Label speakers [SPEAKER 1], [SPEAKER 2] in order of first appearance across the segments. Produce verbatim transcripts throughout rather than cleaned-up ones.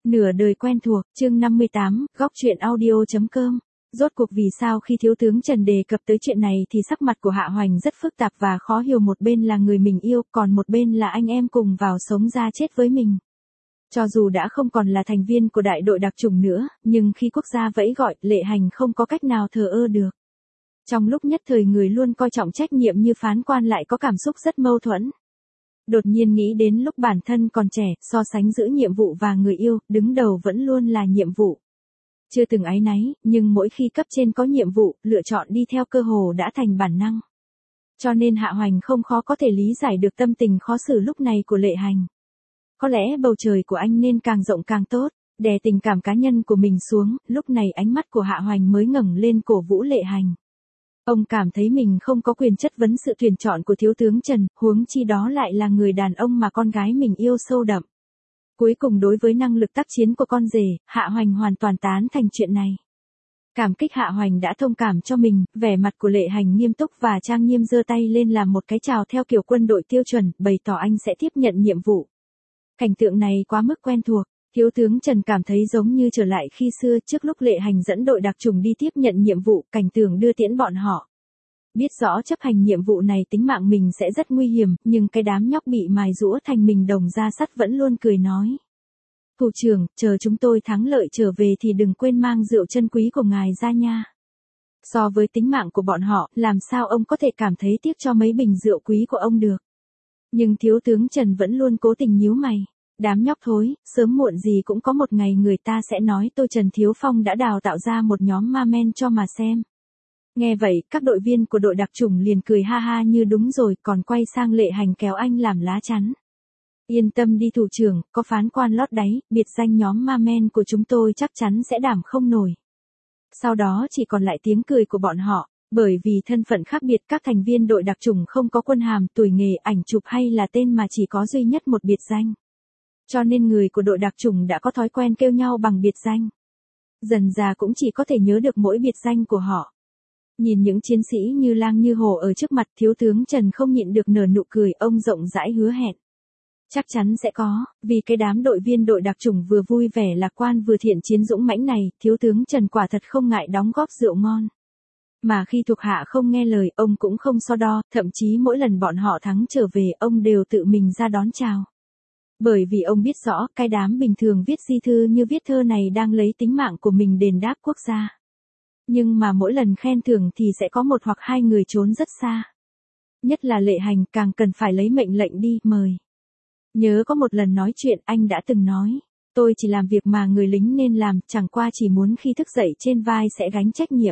[SPEAKER 1] Nửa đời quen thuộc, chương năm mươi tám, góc truyện audio.com. Rốt cuộc vì sao khi thiếu tướng Trần đề cập tới chuyện này thì sắc mặt của Hạ Hoành rất phức tạp và khó hiểu, một bên là người mình yêu, còn một bên là anh em cùng vào sống ra chết với mình. Cho dù đã không còn là thành viên của đại đội đặc chủng nữa, nhưng khi quốc gia vẫy gọi, Lệ Hành không có cách nào thờ ơ được. Trong lúc nhất thời người luôn coi trọng trách nhiệm như phán quan lại có cảm xúc rất mâu thuẫn. Đột nhiên nghĩ đến lúc bản thân còn trẻ, so sánh giữa nhiệm vụ và người yêu, đứng đầu vẫn luôn là nhiệm vụ. Chưa từng áy náy, nhưng mỗi khi cấp trên có nhiệm vụ, lựa chọn đi theo cơ hồ đã thành bản năng. Cho nên Hạ Hoành không khó có thể lý giải được tâm tình khó xử lúc này của Lệ Hành. Có lẽ bầu trời của anh nên càng rộng càng tốt, đè tình cảm cá nhân của mình xuống, lúc này ánh mắt của Hạ Hoành mới ngẩng lên cổ vũ Lệ Hành. Ông cảm thấy mình không có quyền chất vấn sự tuyển chọn của thiếu tướng Trần, huống chi đó lại là người đàn ông mà con gái mình yêu sâu đậm. Cuối cùng đối với năng lực tác chiến của con rể, Hạ Hoành hoàn toàn tán thành chuyện này. Cảm kích Hạ Hoành đã thông cảm cho mình, vẻ mặt của Lệ Hành nghiêm túc và trang nghiêm giơ tay lên làm một cái chào theo kiểu quân đội tiêu chuẩn, bày tỏ anh sẽ tiếp nhận nhiệm vụ. Cảnh tượng này quá mức quen thuộc. Thiếu tướng Trần cảm thấy giống như trở lại khi xưa trước lúc Lệ Hành dẫn đội đặc chủng đi tiếp nhận nhiệm vụ, cảnh tượng đưa tiễn bọn họ. Biết rõ chấp hành nhiệm vụ này tính mạng mình sẽ rất nguy hiểm, nhưng cái đám nhóc bị mài rũa thành mình đồng da sắt vẫn luôn cười nói. Thủ trưởng, chờ chúng tôi thắng lợi trở về thì đừng quên mang rượu chân quý của ngài ra nha. So với tính mạng của bọn họ, làm sao ông có thể cảm thấy tiếc cho mấy bình rượu quý của ông được. Nhưng thiếu tướng Trần vẫn luôn cố tình nhíu mày. Đám nhóc thối, sớm muộn gì cũng có một ngày người ta sẽ nói tôi Trần Thiếu Phong đã đào tạo ra một nhóm ma men cho mà xem. Nghe vậy, các đội viên của đội đặc chủng liền cười ha ha như đúng rồi, còn quay sang Lệ Hành kéo anh làm lá chắn. Yên tâm đi thủ trưởng, có phán quan lót đáy, biệt danh nhóm ma men của chúng tôi chắc chắn sẽ đảm không nổi. Sau đó chỉ còn lại tiếng cười của bọn họ, bởi vì thân phận khác biệt các thành viên đội đặc chủng không có quân hàm, tuổi nghề, ảnh chụp hay là tên mà chỉ có duy nhất một biệt danh. Cho nên người của đội đặc chủng đã có thói quen kêu nhau bằng biệt danh. Dần già cũng chỉ có thể nhớ được mỗi biệt danh của họ. Nhìn những chiến sĩ như lang như hổ ở trước mặt, thiếu tướng Trần không nhịn được nở nụ cười, ông rộng rãi hứa hẹn. Chắc chắn sẽ có, vì cái đám đội viên đội đặc chủng vừa vui vẻ lạc quan vừa thiện chiến dũng mãnh này, thiếu tướng Trần quả thật không ngại đóng góp rượu ngon. Mà khi thuộc hạ không nghe lời, ông cũng không so đo, thậm chí mỗi lần bọn họ thắng trở về, ông đều tự mình ra đón chào. Bởi vì ông biết rõ, cái đám bình thường viết di thư như viết thơ này đang lấy tính mạng của mình đền đáp quốc gia. Nhưng mà mỗi lần khen thưởng thì sẽ có một hoặc hai người trốn rất xa. Nhất là Lệ Hành càng cần phải lấy mệnh lệnh đi, mời. Nhớ có một lần nói chuyện anh đã từng nói, tôi chỉ làm việc mà người lính nên làm, chẳng qua chỉ muốn khi thức dậy trên vai sẽ gánh trách nhiệm.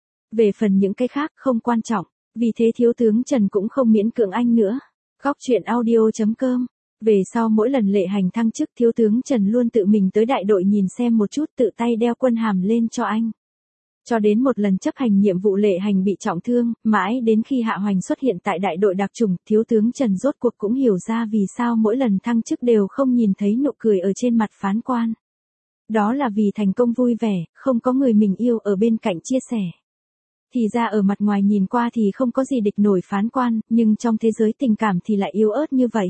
[SPEAKER 1] Về phần những cái khác không quan trọng, vì thế thiếu tướng Trần cũng không miễn cưỡng anh nữa. Góc truyện audio.com. Về sau mỗi lần Lệ Hành thăng chức, thiếu tướng Trần luôn tự mình tới đại đội nhìn xem một chút, tự tay đeo quân hàm lên cho anh. Cho đến một lần chấp hành nhiệm vụ Lệ Hành bị trọng thương, mãi đến khi Hạ Hoành xuất hiện tại đại đội đặc chủng, thiếu tướng Trần rốt cuộc cũng hiểu ra vì sao mỗi lần thăng chức đều không nhìn thấy nụ cười ở trên mặt phán quan. Đó là vì thành công vui vẻ, không có người mình yêu ở bên cạnh chia sẻ. Thì ra ở mặt ngoài nhìn qua thì không có gì địch nổi phán quan, nhưng trong thế giới tình cảm thì lại yếu ớt như vậy.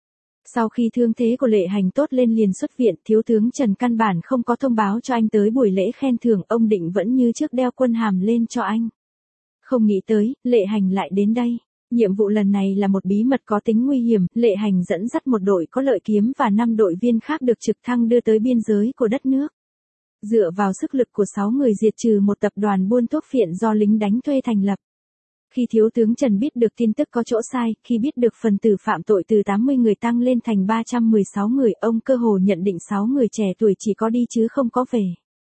[SPEAKER 1] Sau khi thương thế của Lệ Hành tốt lên liền xuất viện, thiếu tướng Trần căn bản không có thông báo cho anh tới buổi lễ khen thưởng, ông định vẫn như trước đeo quân hàm lên cho anh. Không nghĩ tới, Lệ Hành lại đến đây. Nhiệm vụ lần này là một bí mật có tính nguy hiểm, Lệ Hành dẫn dắt một đội có lợi kiếm và năm đội viên khác được trực thăng đưa tới biên giới của đất nước. Dựa vào sức lực của sáu người diệt trừ một tập đoàn buôn thuốc phiện do lính đánh thuê thành lập. Khi thiếu tướng Trần biết được tin tức có chỗ sai, khi biết được phần tử phạm tội từ tám mươi người tăng lên thành ba trăm mười sáu người, ông cơ hồ nhận định sáu người trẻ tuổi chỉ có đi chứ không có về.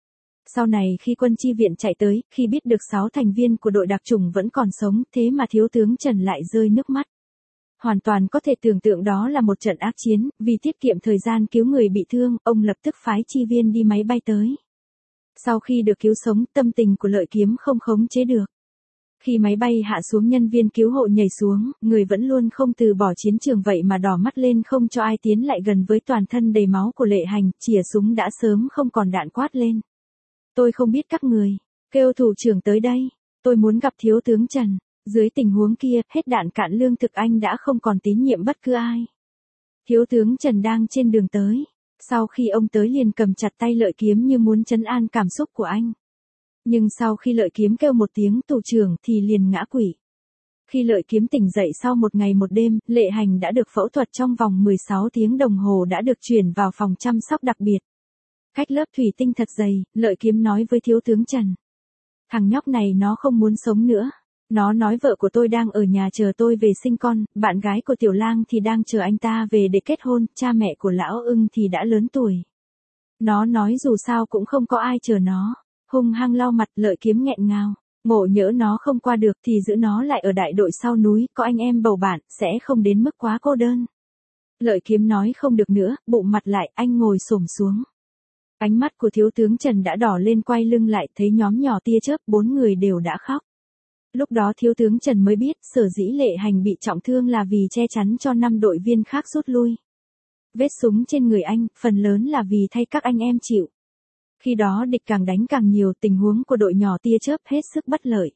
[SPEAKER 1] Sau này khi quân chi viện chạy tới, khi biết được sáu thành viên của đội đặc chủng vẫn còn sống, thế mà thiếu tướng Trần lại rơi nước mắt. Hoàn toàn có thể tưởng tượng đó là một trận ác chiến, vì tiết kiệm thời gian cứu người bị thương, ông lập tức phái chi viên đi máy bay tới. Sau khi được cứu sống, tâm tình của lợi kiếm không khống chế được. Khi máy bay hạ xuống, nhân viên cứu hộ nhảy xuống, người vẫn luôn không từ bỏ chiến trường vậy mà đỏ mắt lên không cho ai tiến lại gần với toàn thân đầy máu của Lệ Hành, chìa súng đã sớm không còn đạn quát lên. Tôi không biết các người, kêu thủ trưởng tới đây, tôi muốn gặp thiếu tướng Trần. Dưới tình huống kia, hết đạn cạn lương thực anh đã không còn tín nhiệm bất cứ ai. Thiếu tướng Trần đang trên đường tới. Sau khi ông tới liền cầm chặt tay Lợi Kiếm như muốn trấn an cảm xúc của anh. Nhưng sau khi Lợi Kiếm kêu một tiếng tù trưởng thì liền ngã quỵ. Khi Lợi Kiếm tỉnh dậy sau một ngày một đêm, Lệ Hành đã được phẫu thuật trong vòng mười sáu tiếng đồng hồ đã được chuyển vào phòng chăm sóc đặc biệt. Cách lớp thủy tinh thật dày, Lợi Kiếm nói với thiếu tướng Trần. Thằng nhóc này nó không muốn sống nữa. Nó nói vợ của tôi đang ở nhà chờ tôi về sinh con, bạn gái của Tiểu Lang thì đang chờ anh ta về để kết hôn, cha mẹ của Lão Ưng thì đã lớn tuổi. Nó nói dù sao cũng không có ai chờ nó. Hung hăng lau mặt, Lợi Kiếm nghẹn ngào. Ngộ nhỡ nó không qua được thì giữ nó lại ở đại đội sau núi, có anh em bầu bạn, sẽ không đến mức quá cô đơn. Lợi Kiếm nói không được nữa, bụng mặt lại, anh ngồi xổm xuống. Ánh mắt của thiếu tướng Trần đã đỏ lên, quay lưng lại, thấy nhóm nhỏ tia chớp, bốn người đều đã khóc. Lúc đó thiếu tướng Trần mới biết, sở dĩ Lệ Hành bị trọng thương là vì che chắn cho năm đội viên khác rút lui. Vết súng trên người anh, phần lớn là vì thay các anh em chịu. Khi đó địch càng đánh càng nhiều, tình huống của đội nhỏ tia chớp hết sức bất lợi.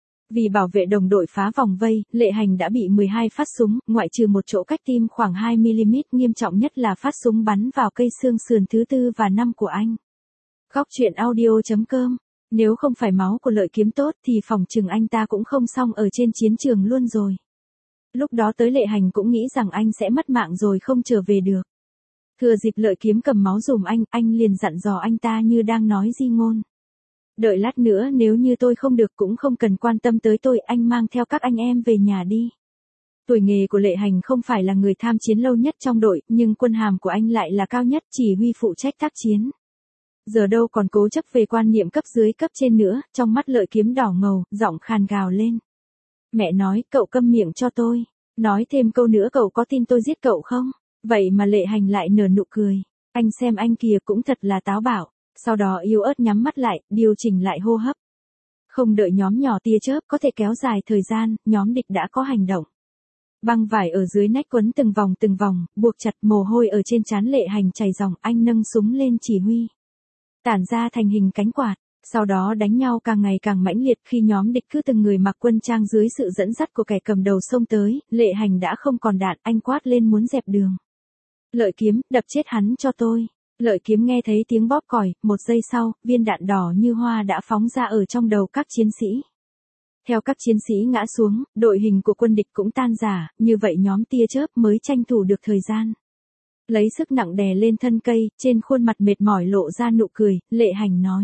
[SPEAKER 1] Vì bảo vệ đồng đội phá vòng vây, Lệ Hành đã bị mười hai phát súng, ngoại trừ một chỗ cách tim khoảng hai mi-li-mét, nghiêm trọng nhất là phát súng bắn vào cây xương sườn thứ tư và năm của anh. Góc truyện audio chấm com. Nếu không phải máu của Lợi Kiếm tốt thì phòng chừng anh ta cũng không xong ở trên chiến trường luôn rồi. Lúc đó tới Lệ Hành cũng nghĩ rằng anh sẽ mất mạng rồi không trở về được. Thừa dịp Lợi Kiếm cầm máu dùm anh, anh liền dặn dò anh ta như đang nói di ngôn. Đợi lát nữa nếu như tôi không được cũng không cần quan tâm tới tôi, anh mang theo các anh em về nhà đi. Tuổi nghề của Lệ Hành không phải là người tham chiến lâu nhất trong đội, nhưng quân hàm của anh lại là cao nhất, chỉ huy phụ trách tác chiến. Giờ đâu còn cố chấp về quan niệm cấp dưới cấp trên nữa, trong mắt Lợi Kiếm đỏ ngầu, giọng khàn gào lên. Mẹ nói, cậu câm miệng cho tôi. Nói thêm câu nữa cậu có tin tôi giết cậu không? Vậy mà Lệ Hành lại nở nụ cười. Anh xem anh kìa cũng thật là táo bạo. Sau đó yếu ớt nhắm mắt lại, điều chỉnh lại hô hấp. Không đợi nhóm nhỏ tia chớp có thể kéo dài thời gian, nhóm địch đã có hành động. Băng vải ở dưới nách quấn từng vòng từng vòng, buộc chặt, mồ hôi ở trên trán Lệ Hành chảy ròng, anh nâng súng lên chỉ huy. Tản ra thành hình cánh quạt, sau đó đánh nhau càng ngày càng mãnh liệt. Khi nhóm địch cứ từng người mặc quân trang dưới sự dẫn dắt của kẻ cầm đầu xông tới, Lệ Hành đã không còn đạn, anh quát lên muốn dẹp đường. Lợi Kiếm, đập chết hắn cho tôi. Lợi Kiếm nghe thấy tiếng bóp còi, một giây sau, viên đạn đỏ như hoa đã phóng ra ở trong đầu các chiến sĩ. Theo các chiến sĩ ngã xuống, đội hình của quân địch cũng tan rã, như vậy nhóm tia chớp mới tranh thủ được thời gian. Lấy sức nặng đè lên thân cây, trên khuôn mặt mệt mỏi lộ ra nụ cười, Lệ Hành nói.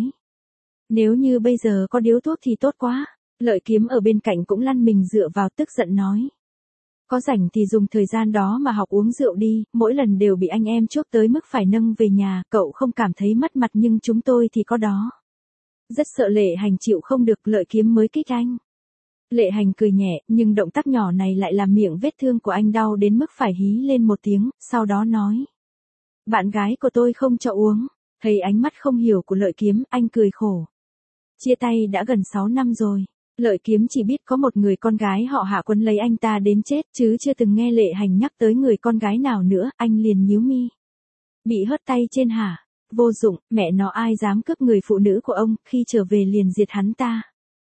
[SPEAKER 1] Nếu như bây giờ có điếu thuốc thì tốt quá. Lợi Kiếm ở bên cạnh cũng lăn mình dựa vào, tức giận nói. Có rảnh thì dùng thời gian đó mà học uống rượu đi, mỗi lần đều bị anh em chuốc tới mức phải nâng về nhà, cậu không cảm thấy mất mặt nhưng chúng tôi thì có đó. Rất sợ Lệ Hành chịu không được, Lợi Kiếm mới kích anh. Lệ Hành cười nhẹ, nhưng động tác nhỏ này lại làm miệng vết thương của anh đau đến mức phải hí lên một tiếng, sau đó nói. Bạn gái của tôi không cho uống. Thấy ánh mắt không hiểu của Lợi Kiếm, anh cười khổ. Chia tay đã gần sáu năm rồi. Lợi Kiếm chỉ biết có một người con gái họ Hạ quấn lấy anh ta đến chết, chứ chưa từng nghe Lệ Hành nhắc tới người con gái nào nữa, anh liền nhíu mi. Bị hất tay trên hả? Vô dụng, mẹ nó ai dám cướp người phụ nữ của ông, khi trở về liền diệt hắn ta.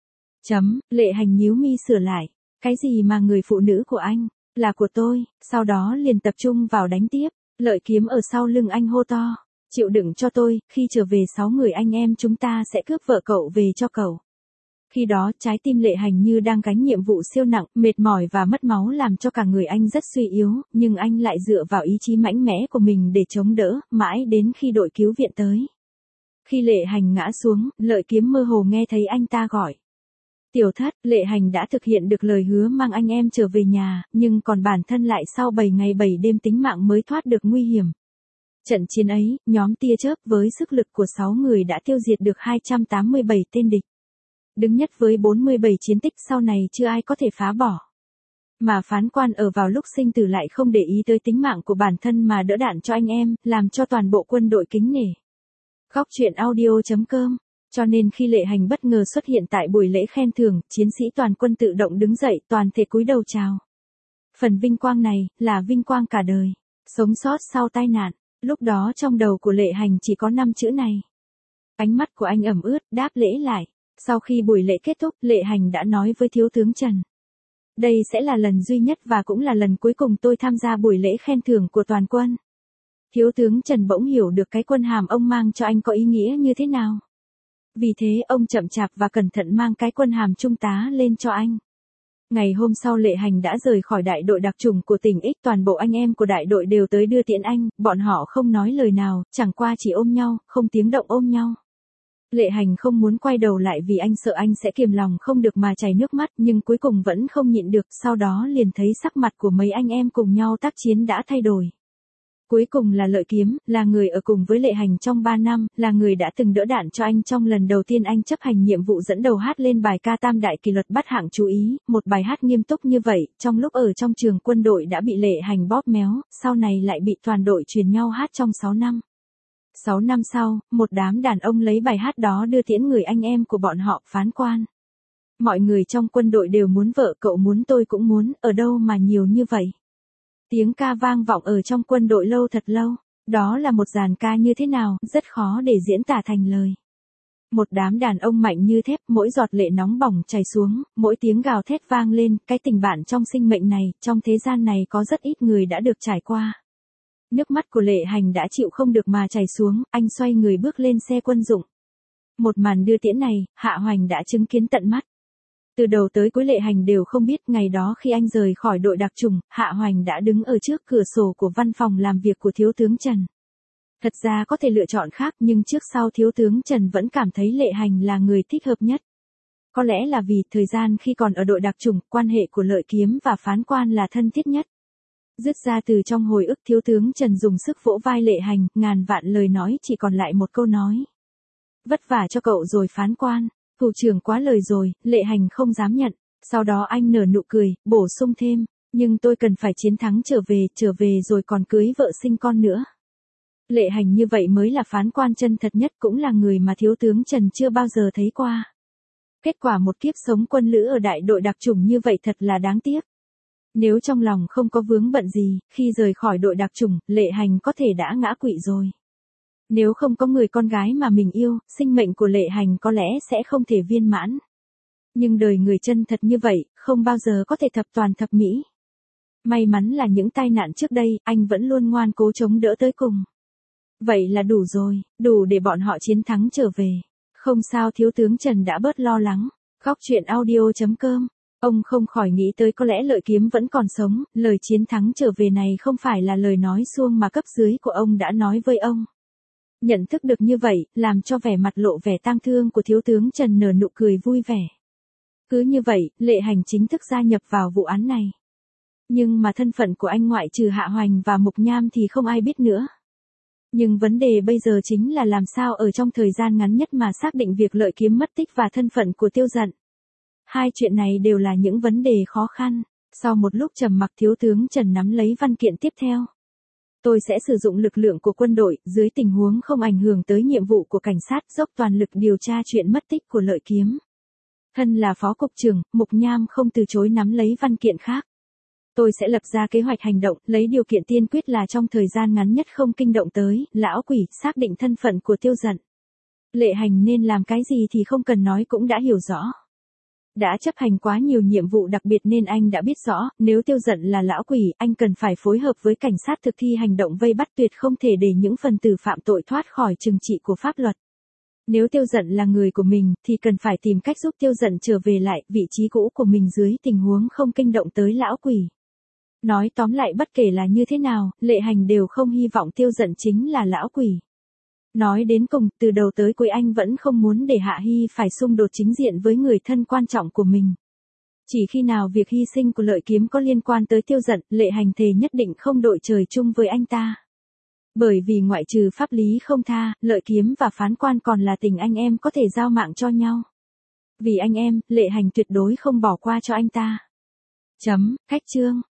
[SPEAKER 1] Chấm, Lệ Hành nhíu mi sửa lại. Cái gì mà người phụ nữ của anh, là của tôi, sau đó liền tập trung vào đánh tiếp. Lợi Kiếm ở sau lưng anh hô to. Chịu đựng cho tôi, khi trở về sáu người anh em chúng ta sẽ cướp vợ cậu về cho cậu. Khi đó, trái tim Lệ Hành như đang gánh nhiệm vụ siêu nặng, mệt mỏi và mất máu làm cho cả người anh rất suy yếu, nhưng anh lại dựa vào ý chí mạnh mẽ của mình để chống đỡ, mãi đến khi đội cứu viện tới. Khi Lệ Hành ngã xuống, Lợi Kiếm mơ hồ nghe thấy anh ta gọi. Tiểu Thất, Lệ Hành đã thực hiện được lời hứa mang anh em trở về nhà, nhưng còn bản thân lại sau bảy ngày bảy đêm tính mạng mới thoát được nguy hiểm. Trận chiến ấy, nhóm tia chớp với sức lực của sáu người đã tiêu diệt được hai trăm tám mươi bảy tên địch. Đứng nhất với bốn mươi bảy chiến tích sau này chưa ai có thể phá bỏ. Mà phán quan ở vào lúc sinh tử lại không để ý tới tính mạng của bản thân mà đỡ đạn cho anh em, làm cho toàn bộ quân đội kính nể. Góc truyện audio chấm com. Cho nên khi Lệ Hành bất ngờ xuất hiện tại buổi lễ khen thưởng, chiến sĩ toàn quân tự động đứng dậy, toàn thể cúi đầu chào. Phần vinh quang này, là vinh quang cả đời. Sống sót sau tai nạn. Lúc đó trong đầu của Lệ Hành chỉ có năm chữ này. Ánh mắt của anh ẩm ướt, đáp lễ lại. Sau khi buổi lễ kết thúc, Lệ Hành đã nói với thiếu tướng Trần. Đây sẽ là lần duy nhất và cũng là lần cuối cùng tôi tham gia buổi lễ khen thưởng của toàn quân. Thiếu tướng Trần bỗng hiểu được cái quân hàm ông mang cho anh có ý nghĩa như thế nào. Vì thế ông chậm chạp và cẩn thận mang cái quân hàm trung tá lên cho anh. Ngày hôm sau Lệ Hành đã rời khỏi đại đội đặc chủng của tỉnh X, toàn bộ anh em của đại đội đều tới đưa tiễn anh, bọn họ không nói lời nào, chẳng qua chỉ ôm nhau, không tiếng động ôm nhau. Lệ Hành không muốn quay đầu lại vì anh sợ anh sẽ kiềm lòng không được mà chảy nước mắt, nhưng cuối cùng vẫn không nhịn được, sau đó liền thấy sắc mặt của mấy anh em cùng nhau tác chiến đã thay đổi. Cuối cùng là Lợi Kiếm, là người ở cùng với Lệ Hành trong ba năm, là người đã từng đỡ đạn cho anh trong lần đầu tiên anh chấp hành nhiệm vụ dẫn đầu hát lên bài ca Tam Đại Kỷ Luật bắt hạng chú ý, một bài hát nghiêm túc như vậy, trong lúc ở trong trường quân đội đã bị Lệ Hành bóp méo, sau này lại bị toàn đội truyền nhau hát trong sáu năm. sáu năm sau, một đám đàn ông lấy bài hát đó đưa tiễn người anh em của bọn họ, Phán Quan. Mọi người trong quân đội đều muốn vợ cậu muốn tôi cũng muốn, ở đâu mà nhiều như vậy. Tiếng ca vang vọng ở trong quân đội lâu thật lâu, đó là một dàn ca như thế nào, rất khó để diễn tả thành lời. Một đám đàn ông mạnh như thép, mỗi giọt lệ nóng bỏng chảy xuống, mỗi tiếng gào thét vang lên, cái tình bạn trong sinh mệnh này, trong thế gian này có rất ít người đã được trải qua. Nước mắt của Lệ Hành đã chịu không được mà chảy xuống, anh xoay người bước lên xe quân dụng. Một màn đưa tiễn này, Hạ Hoành đã chứng kiến tận mắt. Từ đầu tới cuối Lệ Hành đều không biết ngày đó khi anh rời khỏi đội đặc chủng, Hạ Hoành đã đứng ở trước cửa sổ của văn phòng làm việc của Thiếu tướng Trần. Thật ra có thể lựa chọn khác nhưng trước sau Thiếu tướng Trần vẫn cảm thấy Lệ Hành là người thích hợp nhất. Có lẽ là vì thời gian khi còn ở đội đặc chủng, quan hệ của Lợi Kiếm và Phán Quan là thân thiết nhất. Dứt ra từ trong hồi ức, Thiếu tướng Trần dùng sức vỗ vai Lệ Hành, ngàn vạn lời nói chỉ còn lại một câu nói. Vất vả cho cậu rồi Phán Quan. Thủ trưởng quá lời rồi, Lệ Hành không dám nhận. Sau đó anh nở nụ cười, bổ sung thêm, nhưng tôi cần phải chiến thắng trở về, trở về rồi còn cưới vợ sinh con nữa. Lệ Hành như vậy mới là Phán Quan chân thật nhất, cũng là người mà Thiếu tướng Trần chưa bao giờ thấy qua. Kết quả một kiếp sống quân lữ ở đại đội đặc chủng như vậy thật là đáng tiếc. Nếu trong lòng không có vướng bận gì, khi rời khỏi đội đặc chủng, Lệ Hành có thể đã ngã quỵ rồi. Nếu không có người con gái mà mình yêu, sinh mệnh của Lệ Hành có lẽ sẽ không thể viên mãn. Nhưng đời người chân thật như vậy, không bao giờ có thể thập toàn thập mỹ. May mắn là những tai nạn trước đây, anh vẫn luôn ngoan cố chống đỡ tới cùng. Vậy là đủ rồi, đủ để bọn họ chiến thắng trở về. Không sao, Thiếu tướng Trần đã bớt lo lắng. Góc truyện audio chấm com. Ông không khỏi nghĩ tới có lẽ Lợi Kiếm vẫn còn sống, lời chiến thắng trở về này không phải là lời nói suông mà cấp dưới của ông đã nói với ông. Nhận thức được như vậy, làm cho vẻ mặt lộ vẻ tang thương của Thiếu tướng Trần nở nụ cười vui vẻ. Cứ như vậy, Lệ Hành chính thức gia nhập vào vụ án này. Nhưng mà thân phận của anh ngoại trừ Hạ Hoành và Mục Nham thì không ai biết nữa. Nhưng vấn đề bây giờ chính là làm sao ở trong thời gian ngắn nhất mà xác định việc Lợi Kiếm mất tích và thân phận của Tiêu Dận. Hai chuyện này đều là những vấn đề khó khăn. Sau một lúc trầm mặc, Thiếu tướng Trần nắm lấy văn kiện tiếp theo. Tôi sẽ sử dụng lực lượng của quân đội, dưới tình huống không ảnh hưởng tới nhiệm vụ của cảnh sát, dốc toàn lực điều tra chuyện mất tích của Lợi Kiếm. Thân là phó cục trưởng, Mục Nham không từ chối nắm lấy văn kiện khác. Tôi sẽ lập ra kế hoạch hành động, lấy điều kiện tiên quyết là trong thời gian ngắn nhất không kinh động tới, lão quỷ, xác định thân phận của Tiêu Dận. Lệ Hành nên làm cái gì thì không cần nói cũng đã hiểu rõ. Đã chấp hành quá nhiều nhiệm vụ đặc biệt nên anh đã biết rõ, nếu Tiêu Dận là lão quỷ, anh cần phải phối hợp với cảnh sát thực thi hành động vây bắt, tuyệt không thể để những phần tử phạm tội thoát khỏi trừng trị của pháp luật. Nếu Tiêu Dận là người của mình, thì cần phải tìm cách giúp Tiêu Dận trở về lại vị trí cũ của mình dưới tình huống không kinh động tới lão quỷ. Nói tóm lại, bất kể là như thế nào, Lệ Hành đều không hy vọng Tiêu Dận chính là lão quỷ. Nói đến cùng, từ đầu tới cuối anh vẫn không muốn để Hạ Hy phải xung đột chính diện với người thân quan trọng của mình. Chỉ khi nào việc hy sinh của Lợi Kiếm có liên quan tới Tiêu Dận, Lệ Hành thề nhất định không đội trời chung với anh ta. Bởi vì ngoại trừ pháp lý không tha, Lợi Kiếm và Phán Quan còn là tình anh em có thể giao mạng cho nhau. Vì anh em, Lệ Hành tuyệt đối không bỏ qua cho anh ta. Chấm, khách chương.